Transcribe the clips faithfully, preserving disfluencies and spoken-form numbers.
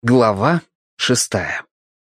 Глава шестая.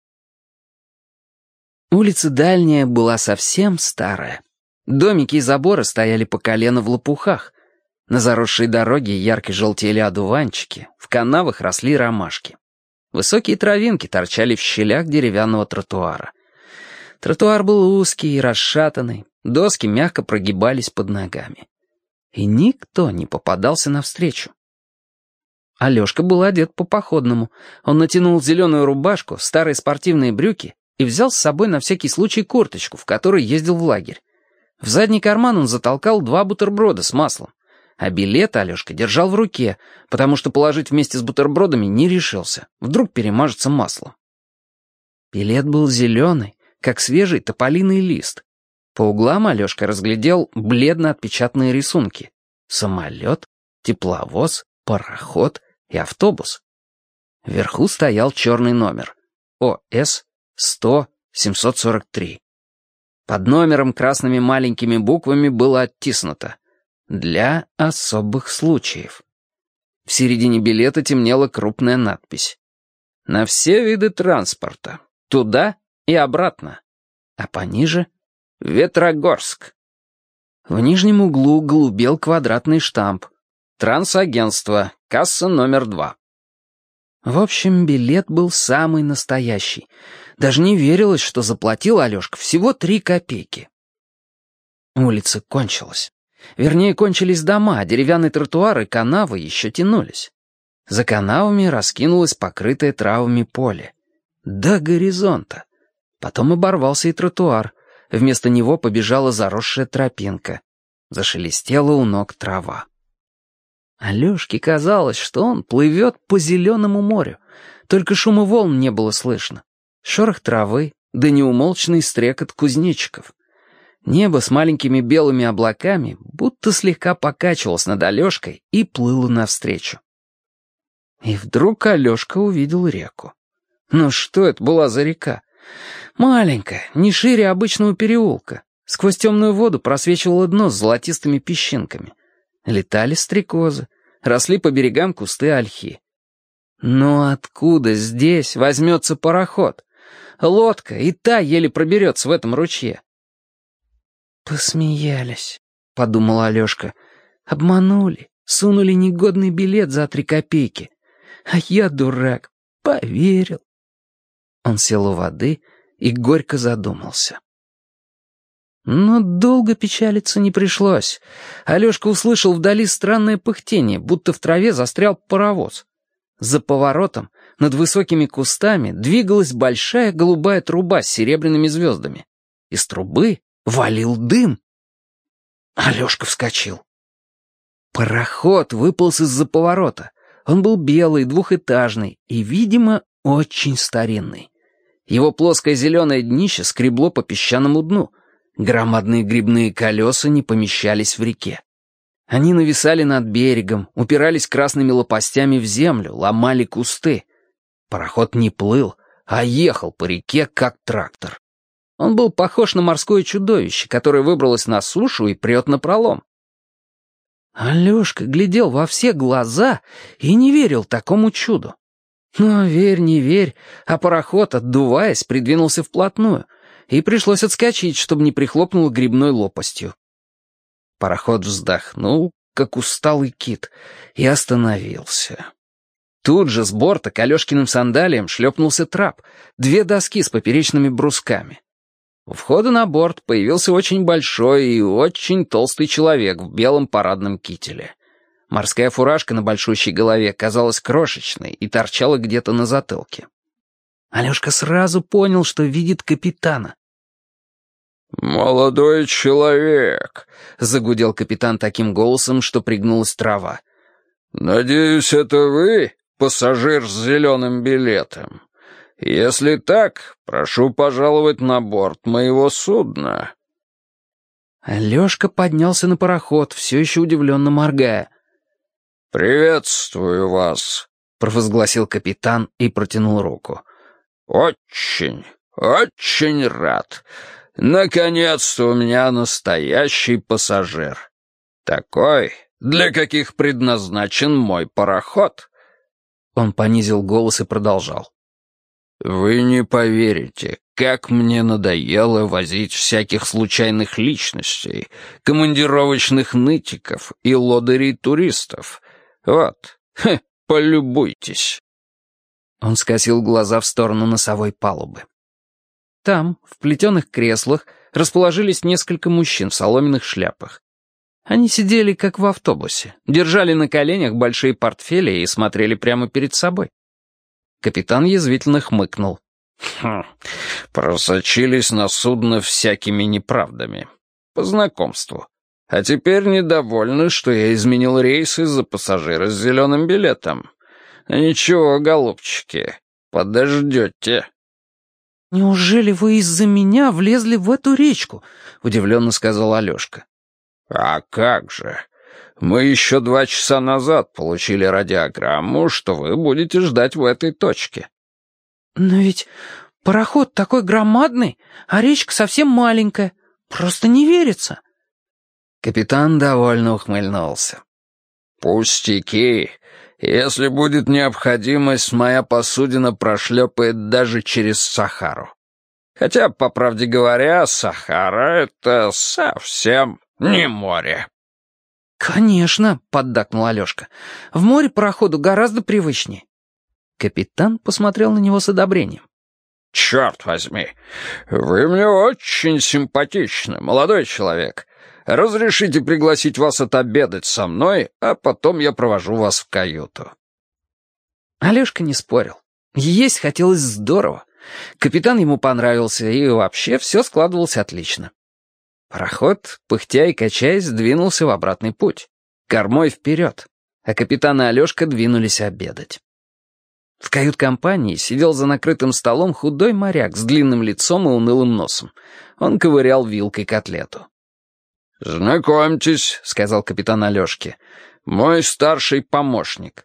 Улица дальняя была совсем старая. Домики и заборы стояли по колено в лопухах. На заросшей дороге ярко желтели одуванчики, в канавах росли ромашки. Высокие травинки торчали в щелях деревянного тротуара. Тротуар был узкий и расшатанный, доски мягко прогибались под ногами. И никто не попадался навстречу. Алешка был одет по-походному. Он натянул зеленую рубашку, старые спортивные брюки и взял с собой на всякий случай курточку, в которой ездил в лагерь. В задний карман он затолкал два бутерброда с маслом, а билет Алешка держал в руке, потому что положить вместе с бутербродами не решился. Вдруг перемажется маслом. Билет был зеленый, как свежий тополиный лист. По углам Алешка разглядел бледно отпечатанные рисунки. Самолет, тепловоз, пароход и автобус. Вверху стоял черный номер. О С сто семьсот сорок три. Под номером красными маленькими буквами было оттиснуто «Для особых случаев». В середине билета темнела крупная надпись «На все виды транспорта. Туда и обратно». А пониже «Ветрогорск». В нижнем углу голубел квадратный штамп «Трансагентство, касса номер два». В общем, билет был самый настоящий. Даже не верилось, что заплатил Алешка всего три копейки. Улица кончилась. Вернее, кончились дома, а деревянный тротуар и канавы еще тянулись. За канавами раскинулось покрытое травами поле. До горизонта. Потом оборвался и тротуар. Вместо него побежала заросшая тропинка. Зашелестела у ног трава. Алешке казалось, что он плывет по зеленому морю, только шума волн не было слышно. Шорох травы, да неумолчный стрекот кузнечиков. Небо с маленькими белыми облаками будто слегка покачивалось над Алешкой и плыло навстречу. И вдруг Алешка увидел реку. Ну что это была за река? Маленькая, не шире обычного переулка. Сквозь темную воду просвечивало дно с золотистыми песчинками. Летали стрекозы, росли по берегам кусты ольхи. Но откуда здесь возьмется пароход? Лодка, и та еле проберется в этом ручье. «Посмеялись», — подумал Алешка. «Обманули, сунули негодный билет за три копейки. А я, дурак, поверил». Он сел у воды и горько задумался. Но долго печалиться не пришлось. Алешка услышал вдали странное пыхтение, будто в траве застрял паровоз. За поворотом, над высокими кустами, двигалась большая голубая труба с серебряными звездами. Из трубы валил дым. Алешка вскочил. Пароход выполз из-за поворота. Он был белый, двухэтажный и, видимо, очень старинный. Его плоское зеленое днище скребло по песчаному дну. Громадные грибные колеса не помещались в реке. Они нависали над берегом, упирались красными лопастями в землю, ломали кусты. Пароход не плыл, а ехал по реке, как трактор. Он был похож на морское чудовище, которое выбралось на сушу и прет напролом. Алешка глядел во все глаза и не верил такому чуду. Но верь, не верь, а пароход, отдуваясь, придвинулся вплотную, и пришлось отскочить, чтобы не прихлопнуло грибной лопастью. Пароход вздохнул, как усталый кит, и остановился. Тут же с борта к Алешкиным сандалиям шлепнулся трап, две доски с поперечными брусками. У входа на борт появился очень большой и очень толстый человек в белом парадном кителе. Морская фуражка на большущей голове казалась крошечной и торчала где-то на затылке. Алешка сразу понял, что видит капитана. «Молодой человек», — загудел капитан таким голосом, что пригнулась трава. «Надеюсь, это вы, пассажир с зеленым билетом? Если так, прошу пожаловать на борт моего судна». Алешка поднялся на пароход, все еще удивленно моргая. «Приветствую вас», — провозгласил капитан и протянул руку. «Очень, очень рад. Наконец-то у меня настоящий пассажир. Такой, для каких предназначен мой пароход». Он понизил голос и продолжал. «Вы не поверите, как мне надоело возить всяких случайных личностей, командировочных нытиков и лодырей-туристов. Вот, хе, полюбуйтесь». Он скосил глаза в сторону носовой палубы. Там, в плетеных креслах, расположились несколько мужчин в соломенных шляпах. Они сидели, как в автобусе, держали на коленях большие портфели и смотрели прямо перед собой. Капитан язвительно хмыкнул. «Хм, просочились на судно всякими неправдами. По знакомству. А теперь недовольны, что я изменил рейс из-за пассажира с зеленым билетом. Ничего, голубчики, подождете». «Неужели вы из-за меня влезли в эту речку?» — удивленно сказал Алешка. «А как же? Мы еще два часа назад получили радиограмму, что вы будете ждать в этой точке». «Но ведь пароход такой громадный, а речка совсем маленькая. Просто не верится». Капитан довольно ухмыльнулся. «Пустяки. Если будет необходимость, моя посудина прошлепает даже через Сахару. Хотя, по правде говоря, Сахара — это совсем не море». «Конечно», — поддакнул Алешка. «В море пароходу гораздо привычнее». Капитан посмотрел на него с одобрением. «Черт возьми, вы мне очень симпатичны, молодой человек. Разрешите пригласить вас отобедать со мной, а потом я провожу вас в каюту». Алешка не спорил. Есть хотелось здорово. Капитан ему понравился, и вообще все складывалось отлично. Пароход, пыхтя и качаясь, двинулся в обратный путь. Кормой вперед. А капитан и Алешка двинулись обедать. В кают-компании сидел за накрытым столом худой моряк с длинным лицом и унылым носом. Он ковырял вилкой котлету. «Знакомьтесь», — сказал капитан Алешке, — «мой старший помощник».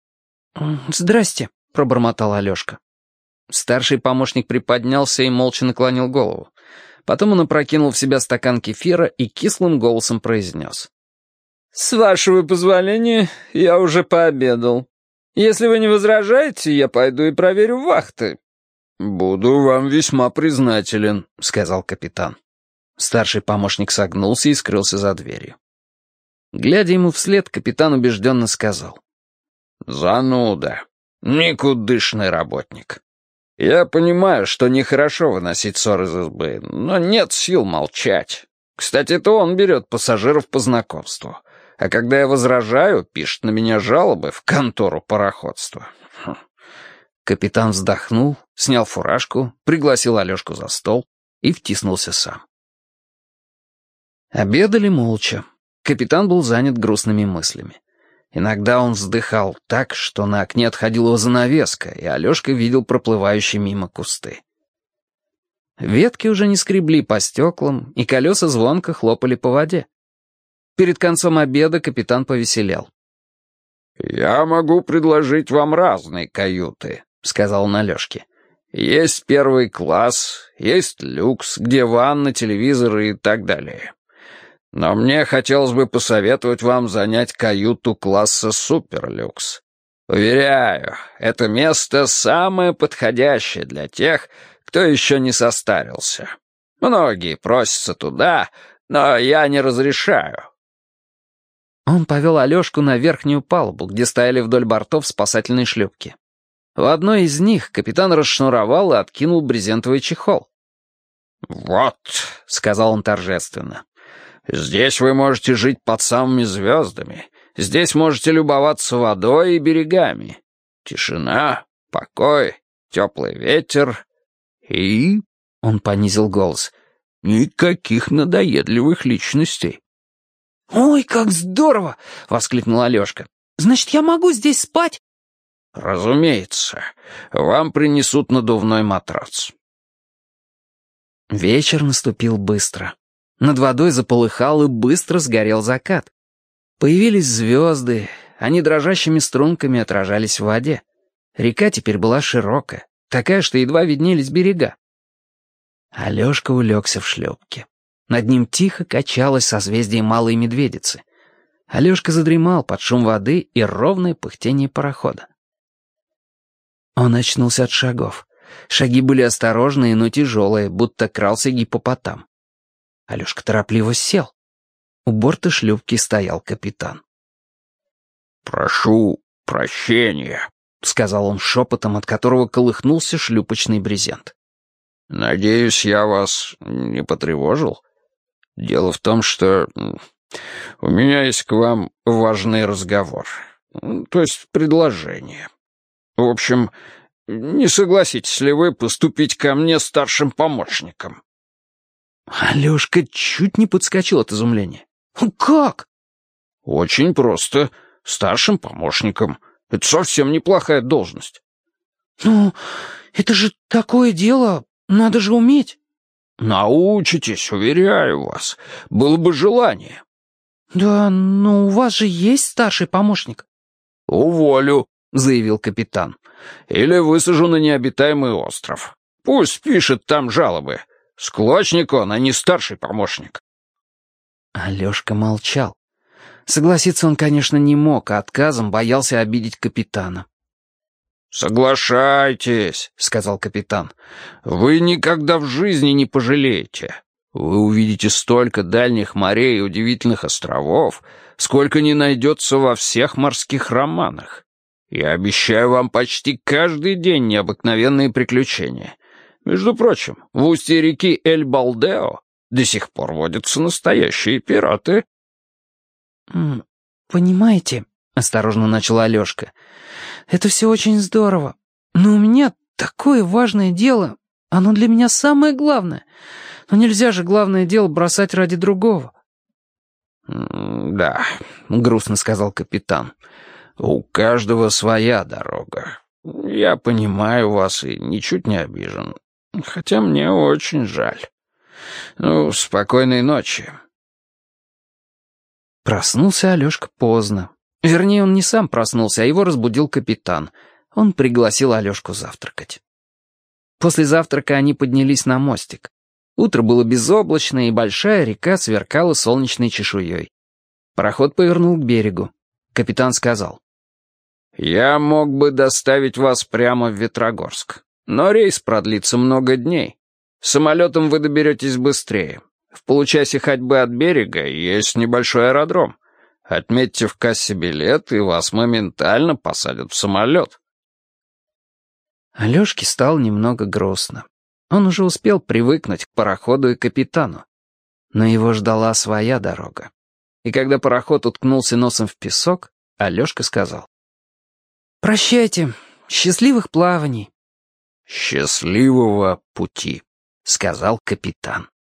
«Здрасте», — пробормотал Алешка. Старший помощник приподнялся и молча наклонил голову. Потом он опрокинул в себя стакан кефира и кислым голосом произнес. «С вашего позволения, я уже пообедал. Если вы не возражаете, я пойду и проверю вахты». «Буду вам весьма признателен», — сказал капитан. Старший помощник согнулся и скрылся за дверью. Глядя ему вслед, капитан убежденно сказал. «Зануда. Никудышный работник. Я понимаю, что нехорошо выносить ссор из избы, но нет сил молчать. Кстати, это он берет пассажиров по знакомству. А когда я возражаю, пишет на меня жалобы в контору пароходства». Хм. Капитан вздохнул, снял фуражку, пригласил Алешку за стол и втиснулся сам. Обедали молча. Капитан был занят грустными мыслями. Иногда он вздыхал так, что на окне отходила занавеска, и Алешка видел проплывающие мимо кусты. Ветки уже не скребли по стеклам, и колеса звонко хлопали по воде. Перед концом обеда капитан повеселел. «Я могу предложить вам разные каюты», — сказал он Алешке. «Есть первый класс, есть люкс, где ванна, телевизор и так далее. Но мне хотелось бы посоветовать вам занять каюту класса суперлюкс. Уверяю, это место самое подходящее для тех, кто еще не состарился. Многие просятся туда, но я не разрешаю». Он повел Алешку на верхнюю палубу, где стояли вдоль бортов спасательные шлюпки. В одной из них капитан расшнуровал и откинул брезентовый чехол. «Вот», — сказал он торжественно, — «здесь вы можете жить под самыми звездами. Здесь можете любоваться водой и берегами. Тишина, покой, теплый ветер и...» — он понизил голос — «никаких надоедливых личностей». «Ой, как здорово!» — воскликнул Алешка. «Значит, я могу здесь спать?» «Разумеется. Вам принесут надувной матрац». Вечер наступил быстро. Над водой заполыхал и быстро сгорел закат. Появились звезды, они дрожащими струнками отражались в воде. Река теперь была широкая, такая, что едва виднелись берега. Алешка улегся в шлюпке. Над ним тихо качалось созвездие Малой Медведицы. Алешка задремал под шум воды и ровное пыхтение парохода. Он очнулся от шагов. Шаги были осторожные, но тяжелые, будто крался гиппопотам. Алешка торопливо сел. У борта шлюпки стоял капитан. «Прошу прощения», — сказал он шепотом, от которого колыхнулся шлюпочный брезент. «Надеюсь, я вас не потревожил? Дело в том, что у меня есть к вам важный разговор, то есть предложение. В общем, не согласитесь ли вы поступить ко мне старшим помощником?» Алешка чуть не подскочил от изумления. «Как?» «Очень просто. Старшим помощником. Это совсем неплохая должность». «Ну, это же такое дело, надо же уметь». «Научитесь, уверяю вас. Было бы желание». «Да, но у вас же есть старший помощник». «Уволю», — заявил капитан. «Или высажу на необитаемый остров. Пусть пишет там жалобы. Склочник он, а не старший помощник». Алешка молчал. Согласиться он, конечно, не мог, а отказом боялся обидеть капитана. «Соглашайтесь», — сказал капитан. «Вы никогда в жизни не пожалеете. Вы увидите столько дальних морей и удивительных островов, сколько не найдется во всех морских романах. Я обещаю вам почти каждый день необыкновенные приключения. Между прочим, в устье реки Эль-Балдео до сих пор водятся настоящие пираты». «Понимаете», — осторожно начал Алешка, — «это все очень здорово, но у меня такое важное дело, оно для меня самое главное. Но нельзя же главное дело бросать ради другого». «Да», — грустно сказал капитан, — «у каждого своя дорога. Я понимаю вас и ничуть не обижен, хотя мне очень жаль. Ну, спокойной ночи». Проснулся Алешка поздно. Вернее, он не сам проснулся, а его разбудил капитан. Он пригласил Алешку завтракать. После завтрака они поднялись на мостик. Утро было безоблачное, и большая река сверкала солнечной чешуей. Пароход повернул к берегу. Капитан сказал: «Я мог бы доставить вас прямо в Ветрогорск, но рейс продлится много дней. Самолетом вы доберетесь быстрее. В получасе ходьбы от берега есть небольшой аэродром. Отметьте в кассе билет, и вас моментально посадят в самолет». Алешке стало немного грустно. Он уже успел привыкнуть к пароходу и капитану. Но его ждала своя дорога. И когда пароход уткнулся носом в песок, Алешка сказал: «Прощайте, счастливых плаваний». «Счастливого пути», — сказал капитан.